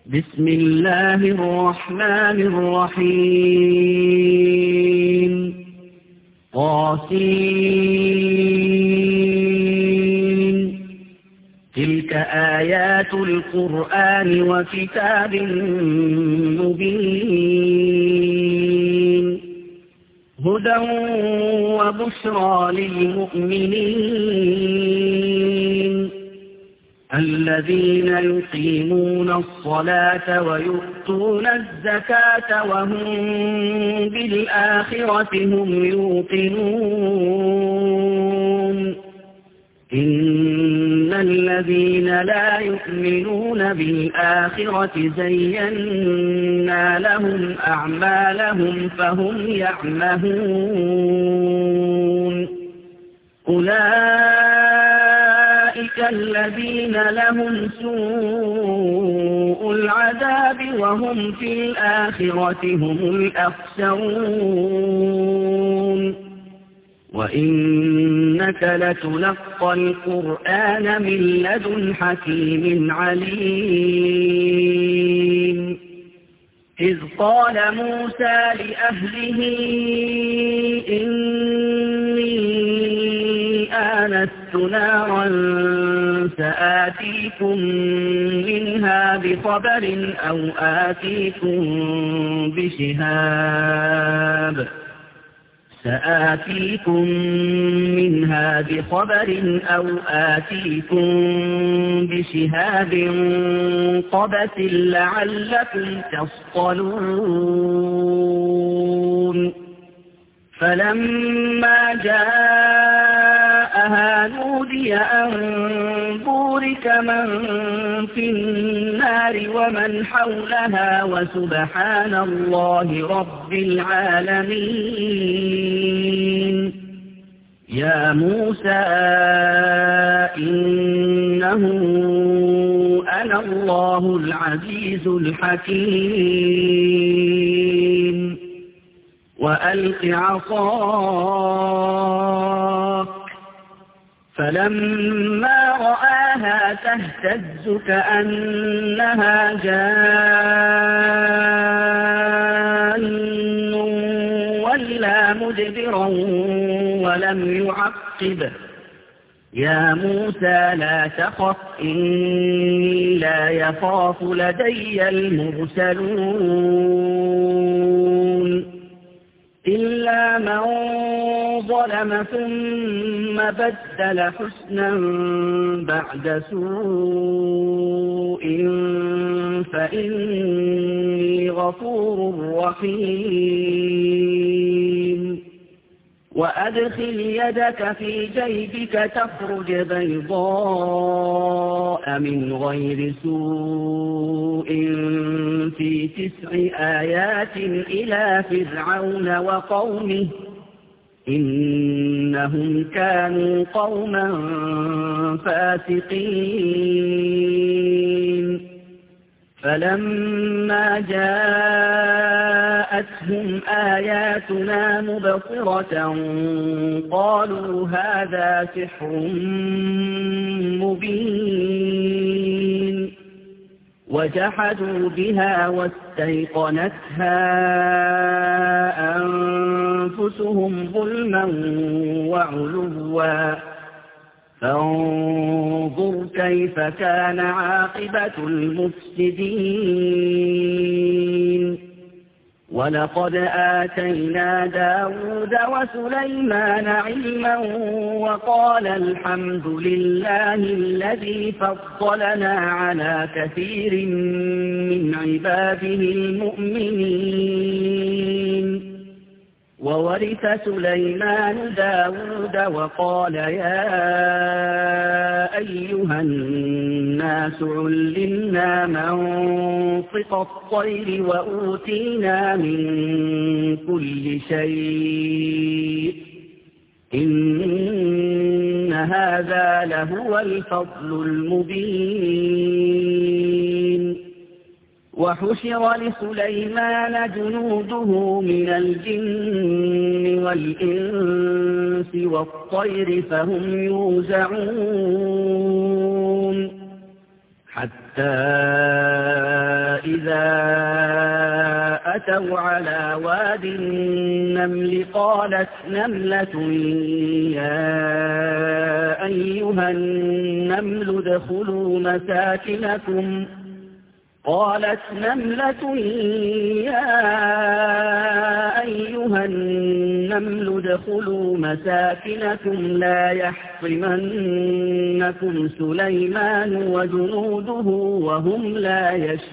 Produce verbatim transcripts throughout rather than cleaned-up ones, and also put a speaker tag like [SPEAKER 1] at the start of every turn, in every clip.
[SPEAKER 1] بسم الله الرحمن الرحيم طاسين تلك آيات القرآن وكتاب مبين هدى وبشرى للمؤمنين الذين يقيمون الصلاة ويؤتون الزكاة وهم بالآخرة هم يوقنون إن الذين لا يؤمنون بالآخرة زينا لهم أعمالهم فهم يعمهون أولئك الذين لهم سوء العذاب وهم في الآخرة هم الأخسرون وإنك لتلقى القرآن من لدن حكيم عليم إذ قال موسى لأهله إني آنست نارا سآتيكم منها بخبر أو آتيكم بشهاب سآتيكم منها بخبر أو آتيكم بشهاب قبس لعلكم تصطلون فلما جاءها نودي أن بورك من في النار ومن حولها وسبحان الله رب العالمين يا موسى إنه أنا الله العزيز الحكيم وألق عصاك فلما رآها تهتز كأنها جان ولا مدبرا ولم يعقب يا موسى لا تخف إني لا يخاف لدي المرسلون إلا من ظلم ثم بدل حسنا بعد سوء فإني غفور رحيم وأدخل يدك في جيبك تخرج بيضاء من غير سوء في تسع آيات إلى فرعون وقومه إنهم كانوا قوما فاسقين فلما جاءتهم آياتنا مبصرة قالوا هذا سحر مبين وجحدوا بها واستيقنتها أنفسهم ظلما وعلوا فانظر كيف كان عاقبة المفسدين ولقد آتينا داود وسليمان علما وقال الحمد لله الذي فضلنا على كثير من عباده المؤمنين وورث سليمان داود وقال يا أيها الناس علمنا منطق الطير وأوتينا من كل شيء إن هذا لهو الفضل المبين وحشر لسليمان جنوده من الجن والإنس والطير فهم يوزعون حتى إذا أتوا على واد النمل قالت نملة يا أيها النمل ادخلوا مساكنكم قالت نملة يا أيها النمل ادخلوا مساكنكم لا يحطمنكم سليمان وجنوده وهم لا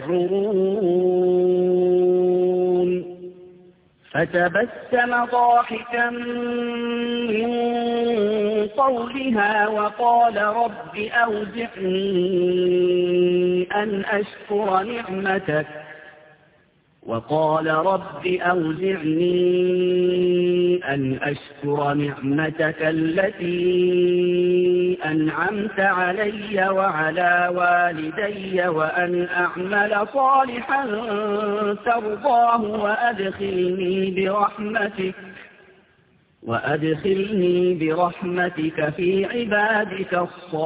[SPEAKER 1] يشعرون فتبسم ضاحكا من قولها وقال رب أوزعني أن أشكر نعمتك وقال رب أوزعني أن أشكر نعمتك التي أنعمت علي وعلى والدي وأن أعمل صالحا ترضاه وأدخلني برحمتك وأدخلني برحمتك في عبادك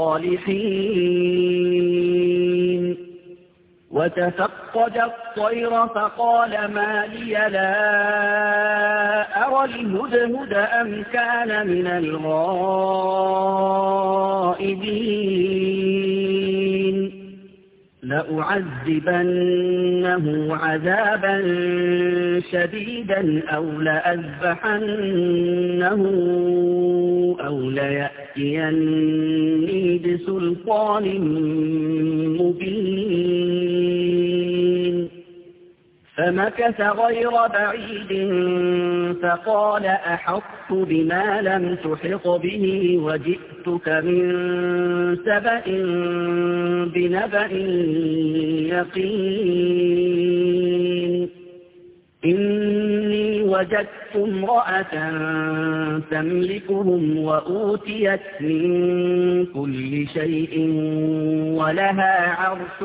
[SPEAKER 1] الصالحين وتفقد الطير فقال ما لي لا أرى الهدهد أم كان من الغائبين لأعذبنه عذابا شديدا أو لأذبحنه أو ليأتيني بسلطان مبين فمكث غير بعيد فقال أحطت بما لم تحط به وجئتك من سبأ بنبأ يقين إني وجدت امرأة تملكهم وأوتيت من كل شيء ولها عرش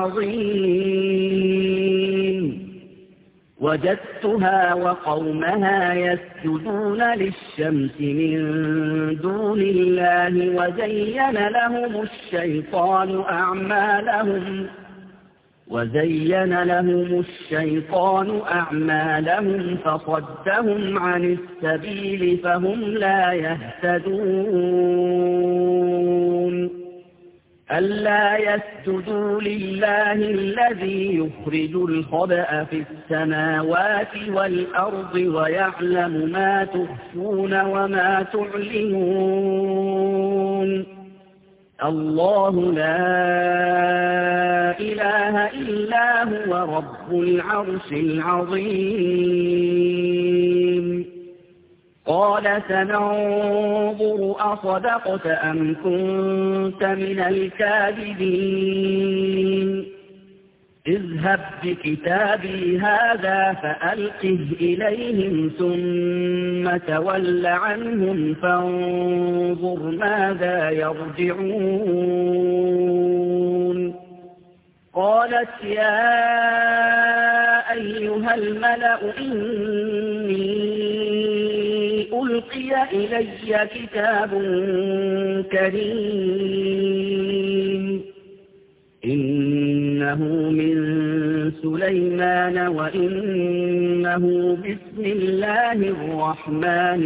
[SPEAKER 1] عظيم وجدتها وقومها يسجدون للشمس من دون الله وزين لهم الشيطان أعمالهم وزين لهم الشيطان أعمالهم فصدهم عن السبيل فهم لا يهتدون ألا يسجدوا لله الذي يخرج الخبأ في السماوات والأرض ويعلم ما تخفون وما تعلنون الله لا إله إلا هو رب العرش العظيم قال سننظر أصدقت أم كنت من الكاذبين اذهب بكتابي هذا فألقه إليهم ثم تول عنهم فانظر ماذا يرجعون قالت يا أيها الملأ إني ألقي إلي كتاب كريم إنه من سليمان وإنه بسم الله الرحمن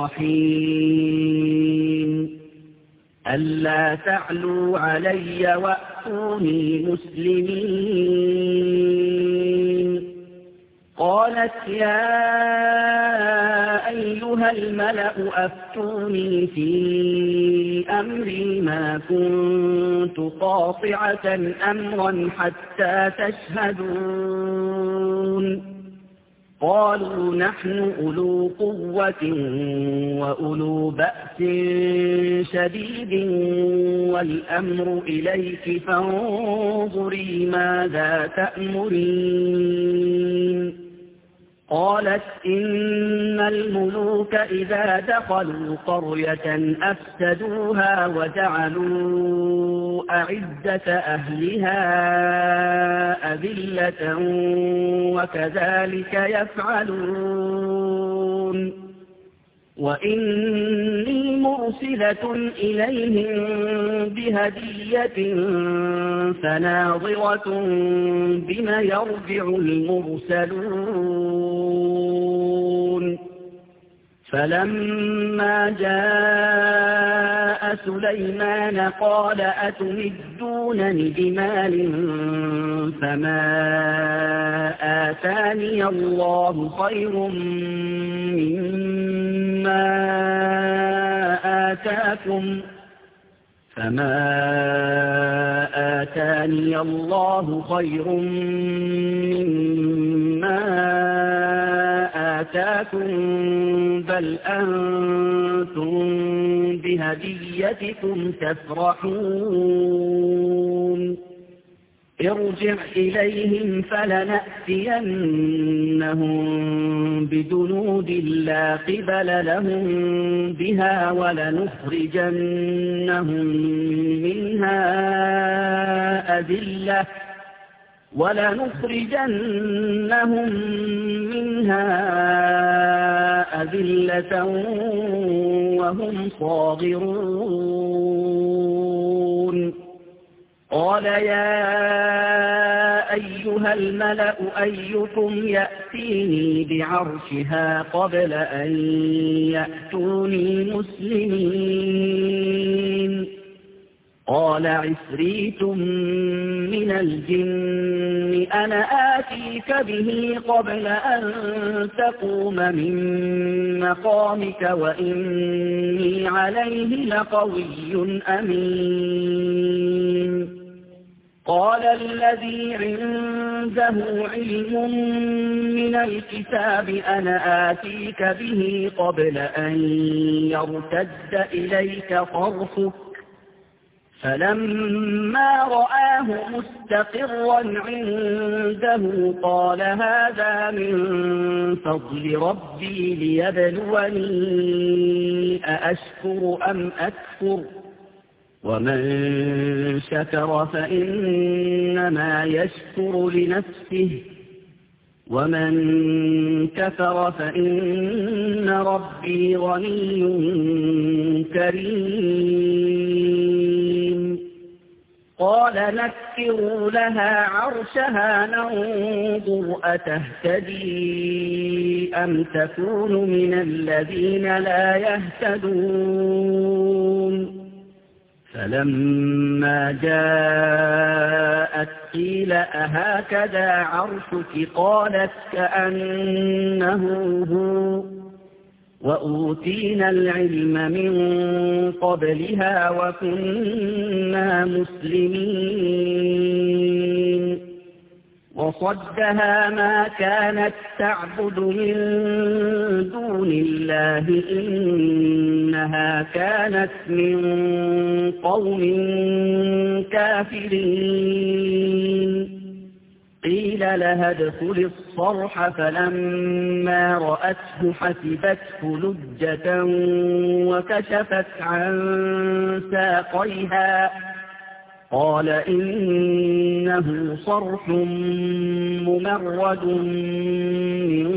[SPEAKER 1] الرحيم ألا تعلوا علي وأتوني مسلمين قالت يا أيها الملأ أفتوني في أمري ما كنت قاطعة أمرا حتى تشهدون قالوا نحن أولو قوة وأولو بأس شديد والأمر إليك فانظري ماذا تأمرين قالت إن الملوك إذا دخلوا قرية أفسدوها وجعلوا أعزة أهلها أذلة وكذلك يفعلون وإني مرسلة إليهم بهدية فناظرة بما يرجع المرسلون فلما جاء سليمان قال أتمدونني بمال فما آتاني الله خير مما آتاكم فما آتاني الله خير مما آتاكم بل أنتم بهديتكم تفرحون ارجع إليهم فلنأتينهم بجنود لا قبل لهم بها ولنخرجنهم منها أذلة ولنخرجنهم منها أذلة وهم صاغرون قال يا أيها الملأ أيكم يأتيني بعرشها قبل أن يأتوني مسلمين قال عفريت من الجن أنا آتيك به قبل أن تقوم من مقامك وإني عليه لقوي أمين قال الذي عنده علم من الكتاب أنا آتيك به قبل أن يرتد إليك طرفك فلما رآه مستقرا عنده قال هذا من فضل ربي ليبلوني أأشكر أم أكفر ومن شكر فإنما يشكر لنفسه ومن كفر فإن ربي غني كريم قال نكروا لها عرشها ننظر أتهتدي أم تكون من الذين لا يهتدون فلما جاءت قيل أهكذا عرشك قالت كأنه هو وأوتينا العلم من قبلها وكنا مسلمين وصدها ما كانت تعبد من دون الله إنها كانت من قوم كافرين قيل لها ادخل الصرح فلما رأته حسبته لجة وكشفت عن ساقيها قال إنه صرح ممرد من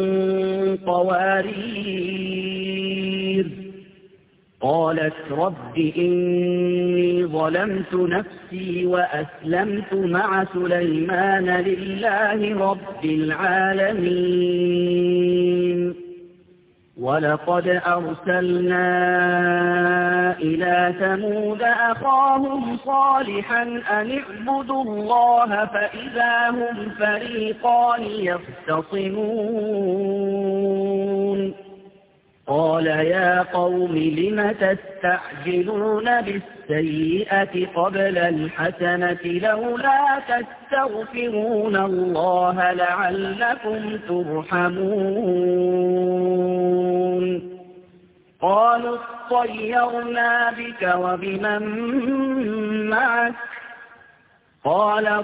[SPEAKER 1] قوارير قالت رب إني ظلمت نفسي وأسلمت مع سليمان لله رب العالمين ولقد أرسلنا إلى ثمود أخاهم صالحا أن اعبدوا الله فإذا هم فريقان يختصمون قال يا قوم لم تستعجلون بالسيئة قبل الحسنة لولا تستغفرون الله لعلكم ترحمون قالوا اطيرنا بك وبمن معك قال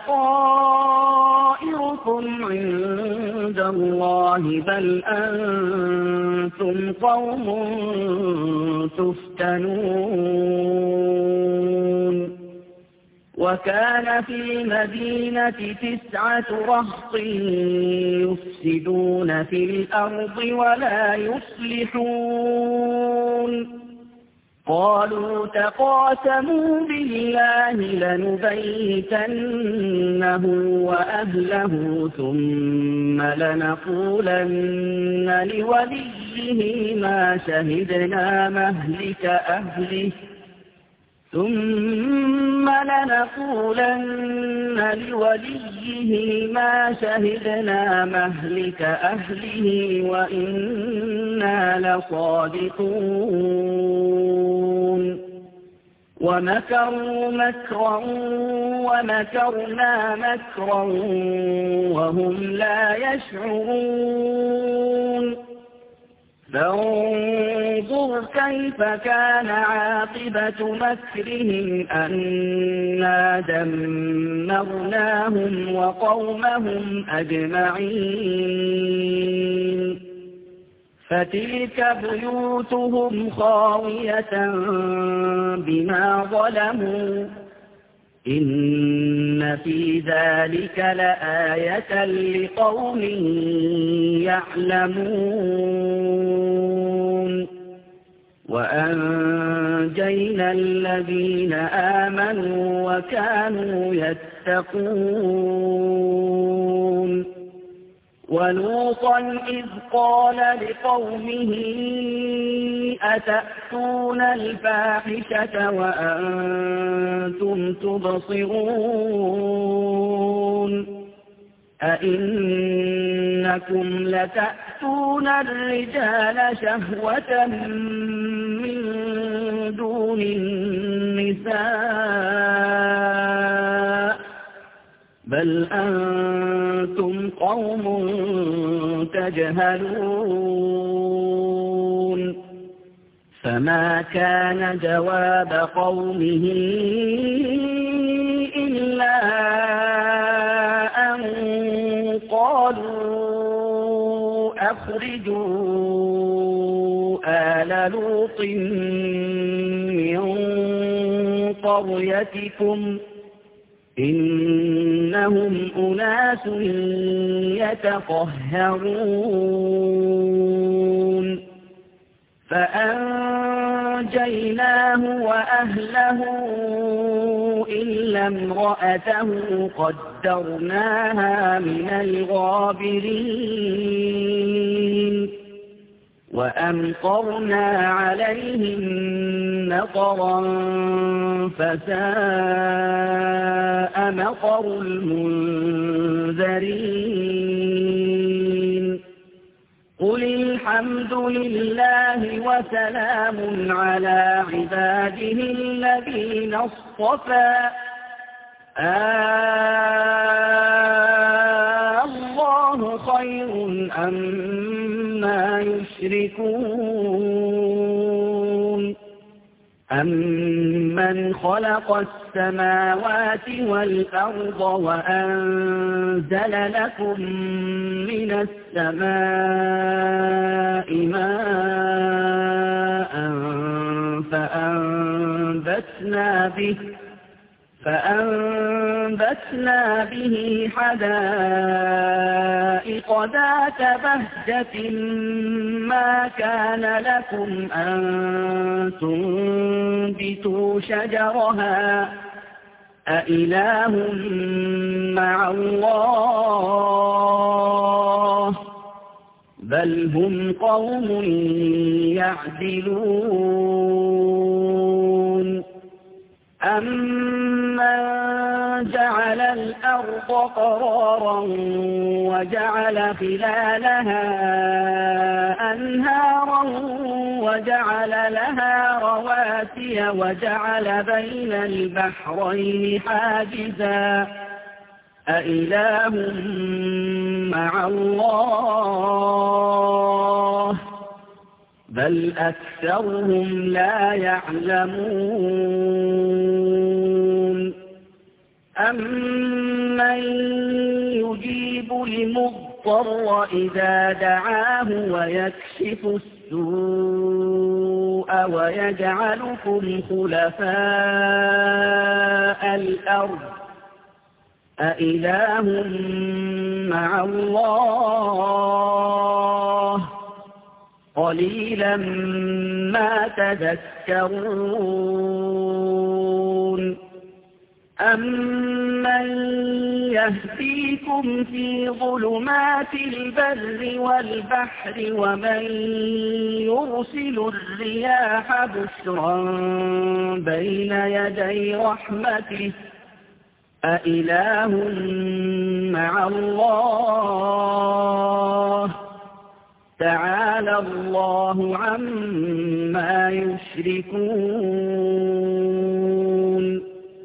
[SPEAKER 1] طائركم عند الله بل أنتم قوم تفتنون وكان في المدينة تسعة رهط يفسدون في الأرض ولا يصلحون قالوا تقاسموا بالله لنبيتنه وأهله ثم لنقولن لوليه ما شهدنا مهلك أهله ثم لنقولن لوليه ما شهدنا مهلك أهله وإنا لصادقون ومكروا مكرا ومكرنا مكرا وهم لا يشعرون فانظر كيف كان عاقبة مكرهم أنا دمرناهم وقومهم أجمعين فتلك بيوتهم خاوية بما ظلموا إن في ذلك لآية لقوم يعلمون وأنجينا الذين آمنوا وكانوا يتقون ولوطا إذ قال لقومه أتأتون الفاحشة وأنتم تبصرون أئنكم لتأتون الرجال شهوة من دون النساء بل أنتم قوم تجهلون فما كان جواب قومه إلا أن قالوا أخرجوا آل لوط من قريتكم إنهم أناس يتطهرون فأنجيناه وأهله إلا امرأته قدرناها من الغابرين وأمطرنا عليهم مطرا فساء مطر المنذرين قل الحمد لله وسلام على عباده الذين اصطفى آه الله خير أما يشركون أمن خلق السماوات والأرض وأنزل لكم من السماء ماء فأنبتنا به فأنبتنا به حدائق ذات بهجة ما كان لكم أن تنبتوا شجرها أإله مع الله بل هم قوم يعدلون أمن جعل الأرض قرارا وجعل خلالها أنهارا وجعل لها رواسي وجعل بين البحرين حاجزا أإله مع الله بل أكثرهم لا يعلمون أمن يجيب المضطر إذا دعاه ويكشف السوء الذرأ ويجعلكم خلفاء الأرض أإله مع الله قليلا ما تذكرون أمن يهديكم في ظلمات البر والبحر ومن يرسل الرياح بشرا بين يدي رحمته أإله مع الله تعالى الله عما يشركون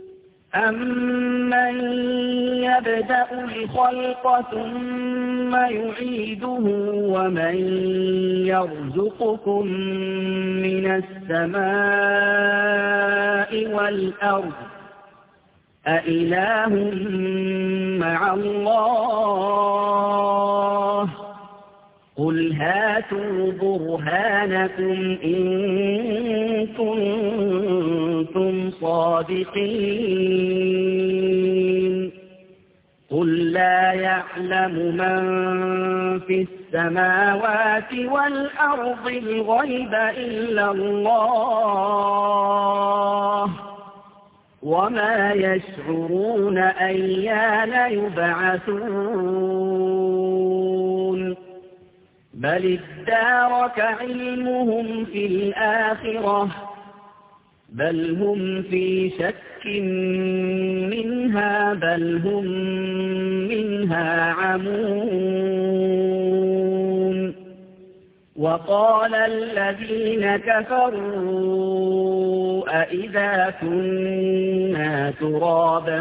[SPEAKER 1] أمن يبدأ الخلق ثم يعيده ومن يرزقكم من السماء والأرض أإله مع الله قل هاتوا برهانكم إن كنتم صادقين قل لا يعلم من في السماوات والأرض الغيب إلا الله وما يشعرون أيان يبعثون بل ادارك علمهم في الآخرة بل هم في شك منها بل هم منها عمون وقال الذين كفروا أئذا كنا ترابا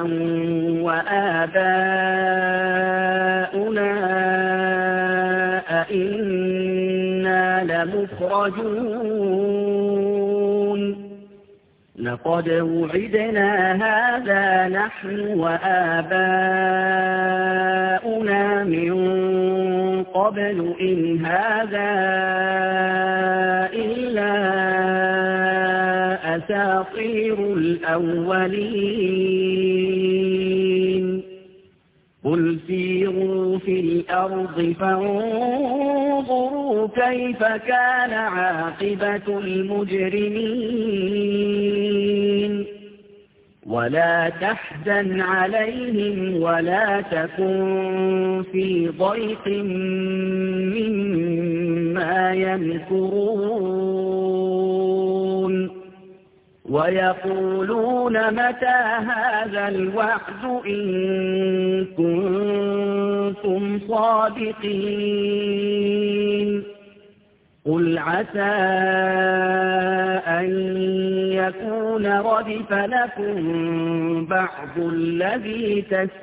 [SPEAKER 1] وآباؤنا أئنا لمخرجون لقد وعدنا هذا نحن وآباؤنا من قبل إن هذا إلا أساطير الأولين قل سيروا في الأرض فانظروا كيف كان عاقبة المجرمين ولا تحزن عليهم ولا تكن في ضيق مما يمكرون ويقولون متى هذا الوعد إن كنتم صادقين قل عسى أن يكون ردف لكم بعض الذي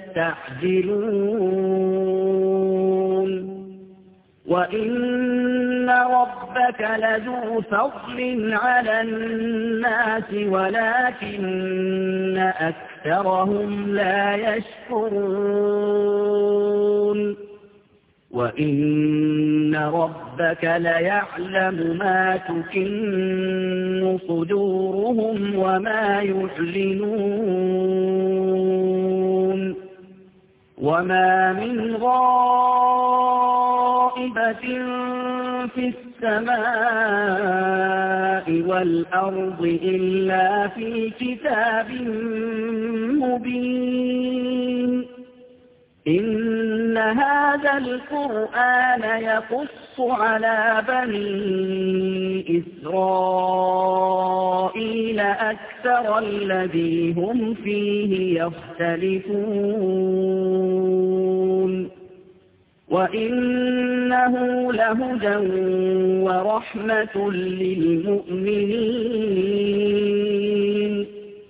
[SPEAKER 1] تستعجلون وإن ربك لذو فضل على الناس ولكن أكثرهم لا يشكرون وإن ربك ليعلم ما تكن صدورهم وما يعلنون وما من غائبة في السماء والأرض إلا في كتاب مبين إن هذا القرآن يقص على بني إسرائيل أكثر الذي هم فيه يختلفون وإنه لهدى ورحمة للمؤمنين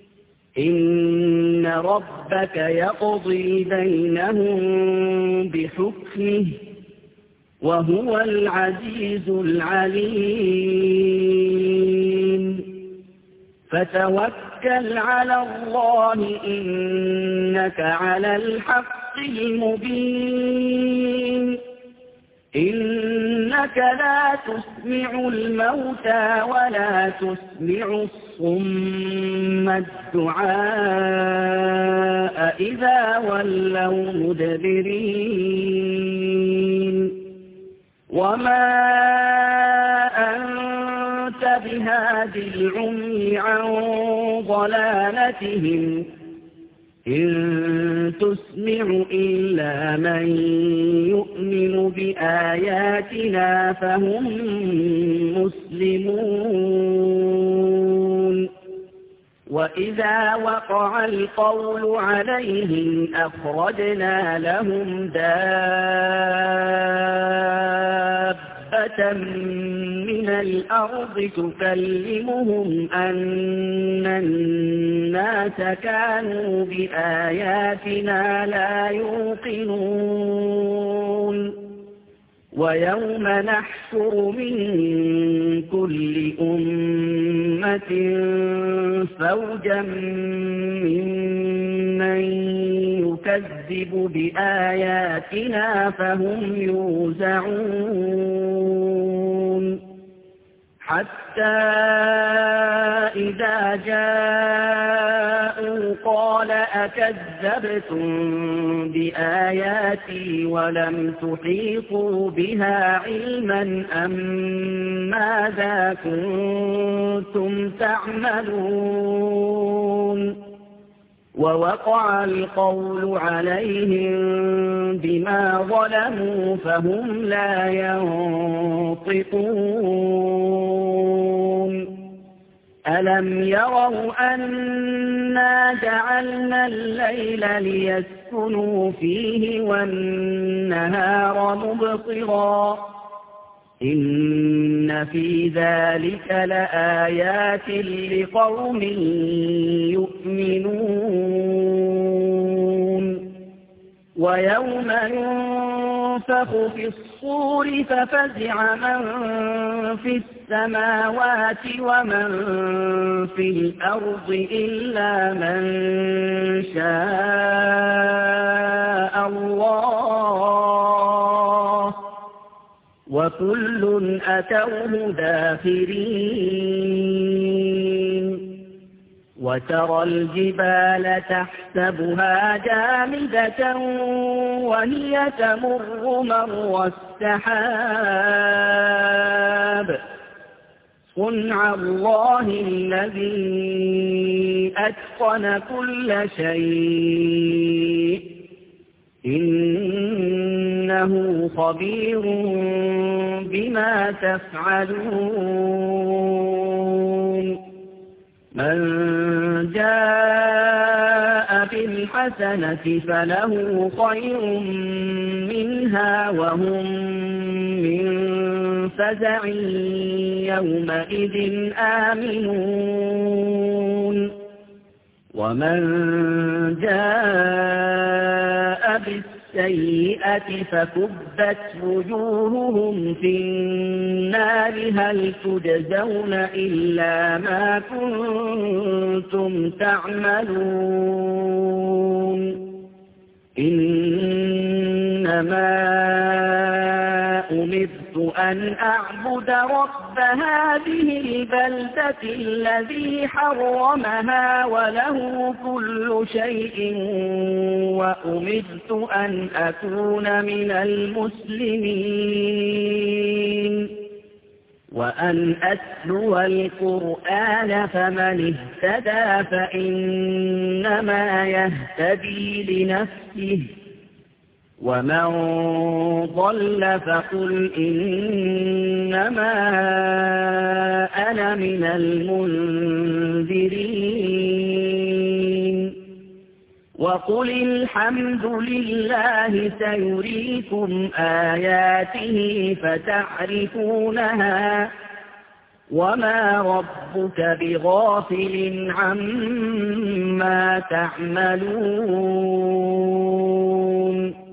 [SPEAKER 1] إن ربك يقضي بينهم بحكمه وهو العزيز العليم فتوكل على الله إنك على الحق المبين إن إنك لا تسمع الموتى ولا تسمع الصم الدعاء إذا ولوا مدبرين وما أنت بهاد العمي عن ضلالتهم إن تسمع إلا من يؤمن بآياتنا فهم مسلمون وإذا وقع القول عليهم أخرجنا لهم دابة من الأرض تكلمهم أن الناس كانوا بآياتنا لا يوقنون ويوم نحشر من كل أمة فوجا ممن يكذب بآياتنا فهم يوزعون حتى إذا جاءوا قال أكذبتم بآياتي ولم تحيطوا بها علما أم ماذا كنتم تعملون ووقع القول عليهم بما ظلموا فهم لا ينطقون ألم يروا أنا جعلنا الليل ليسكنوا فيه والنهار مبصرا إن في ذلك لآيات لقوم يؤمنون ويوم ينفخ في الصور ففزع من في السماوات ومن في الأرض إلا من شاء الله وكل أتوه داخرين وترى الجبال تحسبها جامدة وهي تمر مر السحاب صنع الله الذي أتقن كل شيء إنه خبير بما تفعلون من جاء بالحسنة فله خير منها وهم من فزع يومئذ آمنون ومن جاء بالسيئة فكبت وجوههم في النار هل تجزون إلا ما كنتم تعملون إنما أمرت أن أعبد رب هذه البلدة الذي حرمها وله كل شيء وأمرت أن أكون من المسلمين وأن أتلو القرآن فمن اهتدى فإنما يهتدي لنفسه ومن ضل فقل إنما أنا من المنذرين وقل الحمد لله سيريكم آياته فتعرفونها وما ربك بغافل عما تعملون